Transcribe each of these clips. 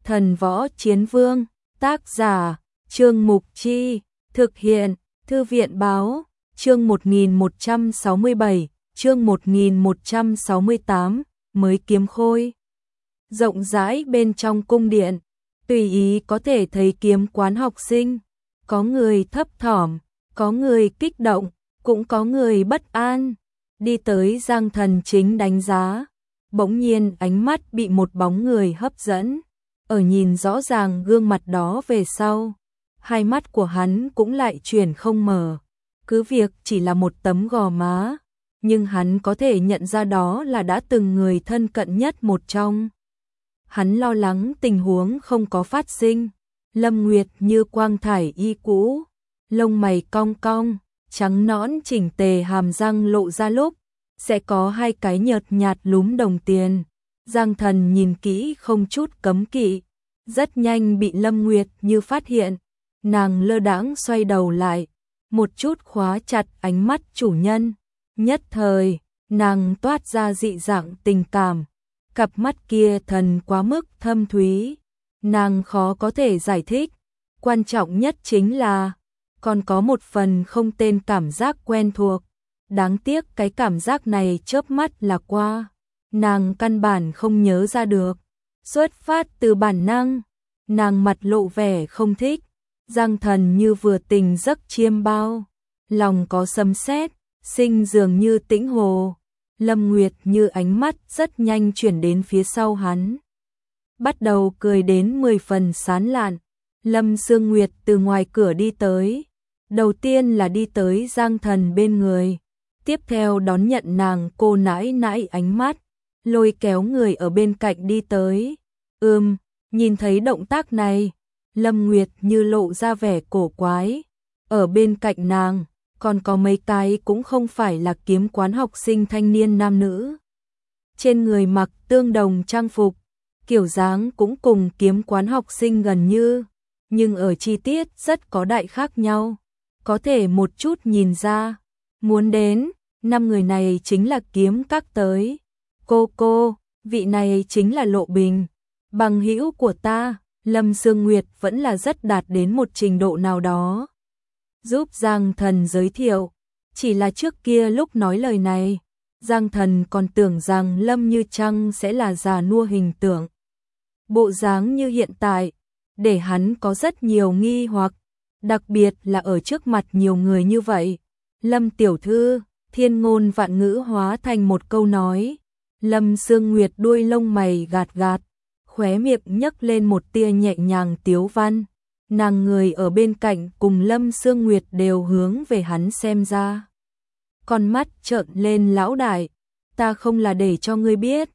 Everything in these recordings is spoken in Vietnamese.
Thần Võ Chiến Vương, tác giả, Trương Mục Chi, thực hiện, Thư viện Báo, chương 1167, chương 1168, mới kiếm khôi. Rộng rãi bên trong cung điện, tùy ý có thể thấy kiếm quán học sinh, có người thấp thỏm, có người kích động, cũng có người bất an. Đi tới Giang Thần chính đánh giá, bỗng nhiên ánh mắt bị một bóng người hấp dẫn. Ở nhìn rõ ràng gương mặt đó về sau, hai mắt của hắn cũng lại chuyển không mở. Cứ việc chỉ là một tấm gò má, nhưng hắn có thể nhận ra đó là đã từng người thân cận nhất một trong. Hắn lo lắng tình huống không có phát sinh. Lâm Nguyệt như quang thải y cũ, lông mày cong cong, trắng nõn chỉnh tề, hàm răng lộ ra lúc sẽ có hai cái nhợt nhạt lúm đồng tiền. Giang Thần nhìn kỹ không chút cấm kỵ, rất nhanh bị Lâm Nguyệt như phát hiện. Nàng lơ đãng xoay đầu lại, một chút khóa chặt ánh mắt chủ nhân. Nhất thời, nàng toát ra dị dạng tình cảm. Cặp mắt kia thần quá mức thâm thúy, nàng khó có thể giải thích. Quan trọng nhất chính là, còn có một phần không tên cảm giác quen thuộc. Đáng tiếc cái cảm giác này chớp mắt là qua, nàng căn bản không nhớ ra được. Xuất phát từ bản năng, nàng mặt lộ vẻ không thích. Giang Thần như vừa tỉnh giấc chiêm bao, lòng có sấm sét, sinh dường như tĩnh hồ. Lâm Nguyệt như ánh mắt rất nhanh chuyển đến phía sau hắn, bắt đầu cười đến 10 phần sán lạn. Lâm Sương Nguyệt từ ngoài cửa đi tới, đầu tiên là đi tới Giang Thần bên người, tiếp theo đón nhận nàng cô nãi nãi ánh mắt, lôi kéo người ở bên cạnh đi tới. Nhìn thấy động tác này, Lâm Nguyệt như lộ ra vẻ cổ quái. Ở bên cạnh nàng còn có mấy cái cũng không phải là kiếm quán học sinh thanh niên nam nữ. Trên người mặc tương đồng trang phục, kiểu dáng cũng cùng kiếm quán học sinh gần như, nhưng ở chi tiết rất có đại khác nhau. Có thể một chút nhìn ra, muốn đến, 5 người này chính là kiếm các tới. Cô, vị này chính là Lộ Bình, bằng hữu của ta. Lâm Sương Nguyệt vẫn là rất đạt đến một trình độ nào đó, giúp Giang Thần giới thiệu. Chỉ là trước kia lúc nói lời này, Giang Thần còn tưởng rằng Lâm Như Trăng sẽ là già nua hình tượng. Bộ dáng như hiện tại, để hắn có rất nhiều nghi hoặc, đặc biệt là ở trước mặt nhiều người như vậy. Lâm tiểu thư, thiên ngôn vạn ngữ hóa thành một câu nói. Lâm Sương Nguyệt đuôi lông mày gạt gạt, khóe miệng nhấc lên một tia nhẹ nhàng tiếu văn. Nàng người ở bên cạnh cùng Lâm Sương Nguyệt đều hướng về hắn xem ra, con mắt trợn lên lão đại. Ta không là để cho ngươi biết,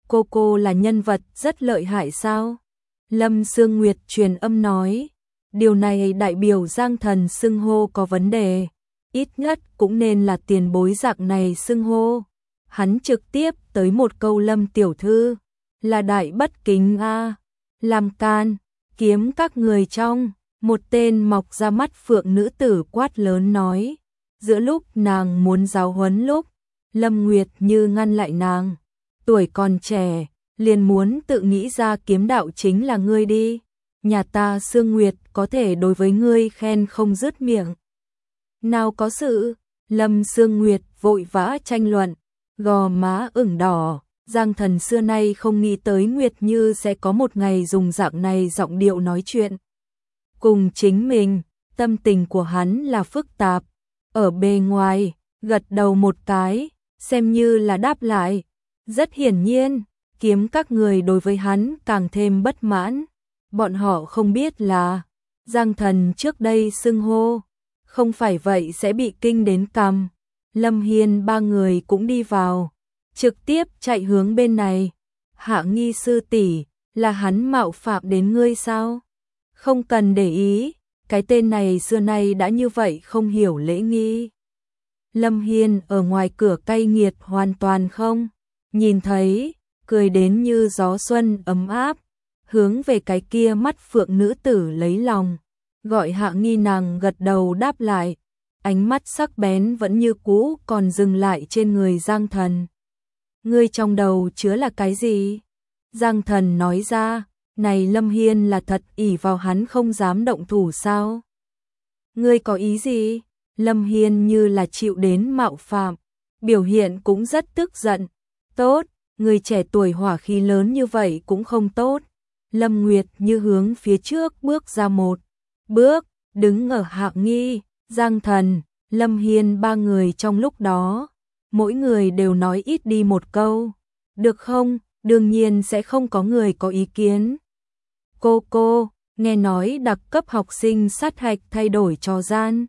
cô là nhân vật rất lợi hại sao? Lâm Sương Nguyệt truyền âm nói, điều này đại biểu Giang Thần xưng hô có vấn đề, ít nhất cũng nên là tiền bối dạng này xưng hô. Hắn trực tiếp tới một câu Lâm tiểu thư, là đại bất kính a. Làm can, kiếm các người trong, một tên mọc ra mắt phượng nữ tử quát lớn nói. Giữa lúc nàng muốn giáo huấn lúc, Lâm Nguyệt như ngăn lại nàng. Tuổi còn trẻ, liền muốn tự nghĩ ra kiếm đạo chính là ngươi đi. Nhà ta Sương Nguyệt có thể đối với ngươi khen không dứt miệng. Nào có sự, Lâm Sương Nguyệt vội vã tranh luận, gò má ửng đỏ. Giang Thần xưa nay không nghĩ tới Nguyệt Như sẽ có một ngày dùng dạng này giọng điệu nói chuyện cùng chính mình. Tâm tình của hắn là phức tạp. Ở bề ngoài, gật đầu một cái, xem như là đáp lại. Rất hiển nhiên, kiếm các người đối với hắn càng thêm bất mãn. Bọn họ không biết là Giang Thần trước đây xưng hô, không phải vậy sẽ bị kinh đến cằm. Lâm Hiên ba người cũng đi vào, trực tiếp chạy hướng bên này. Hạ Nghi sư tỷ, là hắn mạo phạm đến ngươi sao? Không cần để ý, cái tên này xưa nay đã như vậy không hiểu lễ nghi. Lâm Hiên ở ngoài cửa cay nghiệt hoàn toàn không nhìn thấy, cười đến như gió xuân ấm áp, hướng về cái kia mắt phượng nữ tử lấy lòng, gọi Hạ Nghi. Nàng gật đầu đáp lại, ánh mắt sắc bén vẫn như cũ còn dừng lại trên người Giang Thần. Ngươi trong đầu chứa là cái gì? Giang Thần nói ra, Này Lâm Hiên là thật ỷ vào hắn không dám động thủ sao? Ngươi có ý gì? Lâm Hiên như là chịu đến mạo phạm, biểu hiện cũng rất tức giận. Tốt, người trẻ tuổi hỏa khí lớn như vậy cũng không tốt. Lâm Nguyệt Như hướng phía trước bước ra một bước, đứng ở Hạ Nghi, Giang Thần, Lâm Hiên ba người trong lúc đó. Mỗi người đều nói ít đi một câu. Được không? Đương nhiên sẽ không có người có ý kiến. Cô, nghe nói đặc cấp học sinh sát hạch thay đổi trò gian.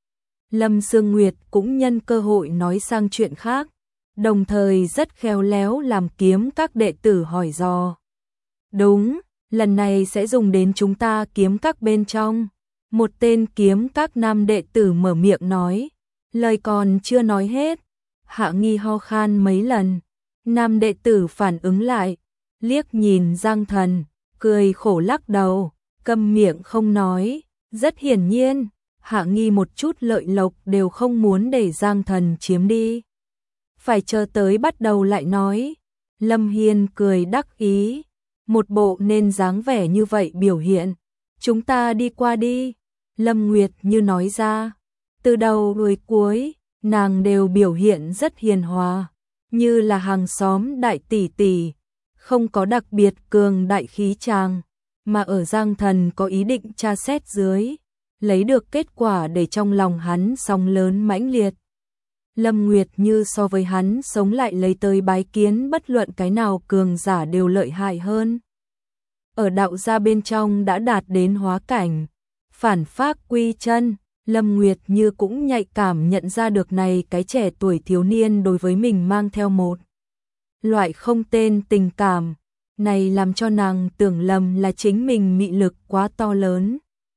Lâm Sương Nguyệt cũng nhân cơ hội nói sang chuyện khác, đồng thời rất khéo léo làm kiếm các đệ tử hỏi dò. Đúng, lần này sẽ dùng đến chúng ta kiếm các bên trong. Một tên kiếm các nam đệ tử mở miệng nói, lời còn chưa nói hết. Hạ Nghi ho khan mấy lần, nam đệ tử phản ứng lại, liếc nhìn Giang Thần, cười khổ lắc đầu, câm miệng không nói. Rất hiển nhiên, Hạ Nghi một chút lợi lộc đều không muốn để Giang Thần chiếm đi. Phải chờ tới bắt đầu lại nói. Lâm Hiên cười đắc ý, một bộ nên dáng vẻ như vậy biểu hiện. Chúng ta đi qua đi. Lâm Nguyệt Như nói ra, từ đầu đuôi cuối, nàng đều biểu hiện rất hiền hòa, như là hàng xóm đại tỷ tỷ, không có đặc biệt cường đại khí tràng, mà ở Giang Thần có ý định tra xét dưới, lấy được kết quả để trong lòng hắn sóng lớn mãnh liệt. Lâm Nguyệt Như so với hắn sống lại lấy tới bái kiến bất luận cái nào cường giả đều lợi hại hơn. Ở đạo gia bên trong đã đạt đến hóa cảnh, phản phác quy chân, Lâm Nguyệt Như cũng nhạy cảm nhận ra được này cái trẻ tuổi thiếu niên đối với mình mang theo một loại không tên tình cảm, này làm cho nàng tưởng lầm là chính mình mị lực quá to lớn.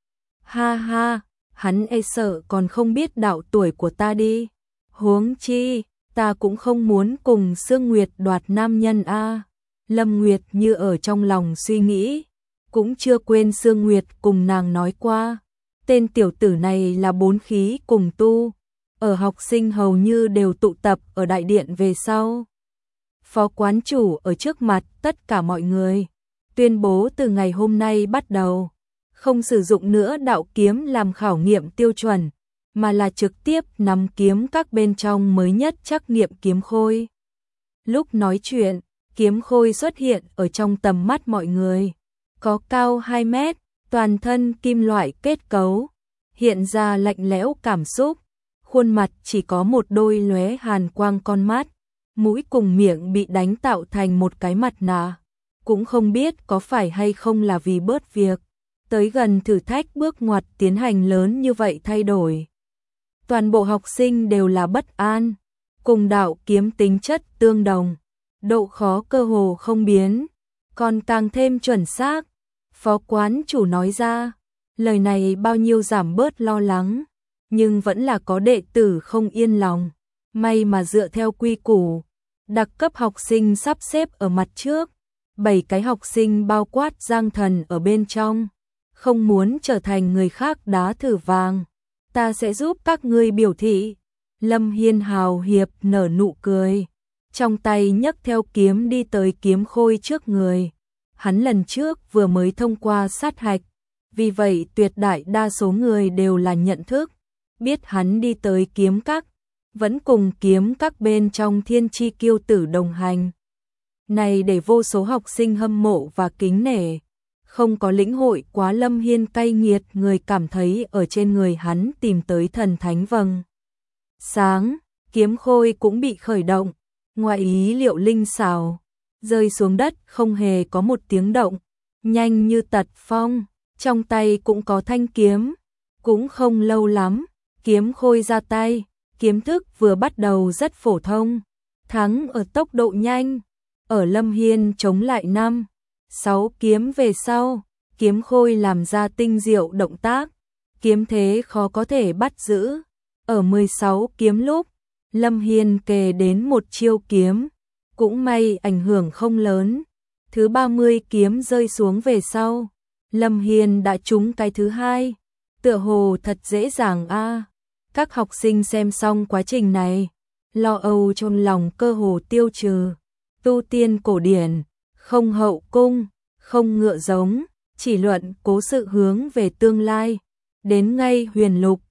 Ha ha, hắn e sợ còn không biết đạo tuổi của ta đi. Huống chi, ta cũng không muốn cùng Sương Nguyệt đoạt nam nhân a. Lâm Nguyệt Như ở trong lòng suy nghĩ, cũng chưa quên Sương Nguyệt cùng nàng nói qua, tên tiểu tử này là bốn khí cùng tu, ở học sinh hầu như đều tụ tập ở đại điện về sau. Phó quán chủ ở trước mặt tất cả mọi người, tuyên bố từ ngày hôm nay bắt đầu, không sử dụng nữa đạo kiếm làm khảo nghiệm tiêu chuẩn, mà là trực tiếp nắm kiếm các bên trong mới nhất trắc nghiệm kiếm khôi. Lúc nói chuyện, kiếm khôi xuất hiện ở trong tầm mắt mọi người, có cao 2 mét, toàn thân kim loại kết cấu, hiện ra lạnh lẽo cảm xúc, khuôn mặt chỉ có một đôi lóe hàn quang con mắt, mũi cùng miệng bị đánh tạo thành một cái mặt nạ, cũng không biết có phải hay không là vì bớt việc, tới gần thử thách bước ngoặt tiến hành lớn như vậy thay đổi. Toàn bộ học sinh đều là bất an, cùng đạo kiếm tính chất tương đồng, độ khó cơ hồ không biến, còn càng thêm chuẩn xác. Phó quán chủ nói ra, lời này bao nhiêu giảm bớt lo lắng, nhưng vẫn là có đệ tử không yên lòng. May mà dựa theo quy củ, đặc cấp học sinh sắp xếp ở mặt trước, 7 cái học sinh bao quát Giang Thần ở bên trong, không muốn trở thành người khác đá thử vàng. Ta sẽ giúp các ngươi biểu thị. Lâm Hiên hào hiệp nở nụ cười, trong tay nhấc theo kiếm đi tới kiếm khôi trước người. Hắn lần trước vừa mới thông qua sát hạch, vì vậy tuyệt đại đa số người đều là nhận thức, biết hắn đi tới kiếm các, vẫn cùng kiếm các bên trong thiên chi kiêu tử đồng hành. Này để vô số học sinh hâm mộ và kính nể. Không có lĩnh hội quá Lâm Hiên cay nghiệt, người cảm thấy ở trên người hắn tìm tới thần thánh vầng sáng, kiếm khôi cũng bị khởi động, ngoài ý liệu linh xảo, rơi xuống đất không hề có một tiếng động, nhanh như tật phong, trong tay cũng có thanh kiếm, cũng không lâu lắm, kiếm khôi ra tay, kiếm thức vừa bắt đầu rất phổ thông, thắng ở tốc độ nhanh, ở Lâm Hiên chống lại 5-6 kiếm về sau, kiếm khôi làm ra tinh diệu động tác, kiếm thế khó có thể bắt giữ. Ở 16 kiếm lúc, Lâm Hiên kề đến một chiêu kiếm, cũng may ảnh hưởng không lớn. Thứ 30 kiếm rơi xuống về sau, Lâm Hiên đã trúng cái thứ hai, tựa hồ thật dễ dàng a. Các học sinh xem xong quá trình này, lo âu trong lòng cơ hồ tiêu trừ. Tu tiên cổ điển, không hậu cung, không ngựa giống, chỉ luận cố sự hướng về tương lai. Đến ngay huyền lục,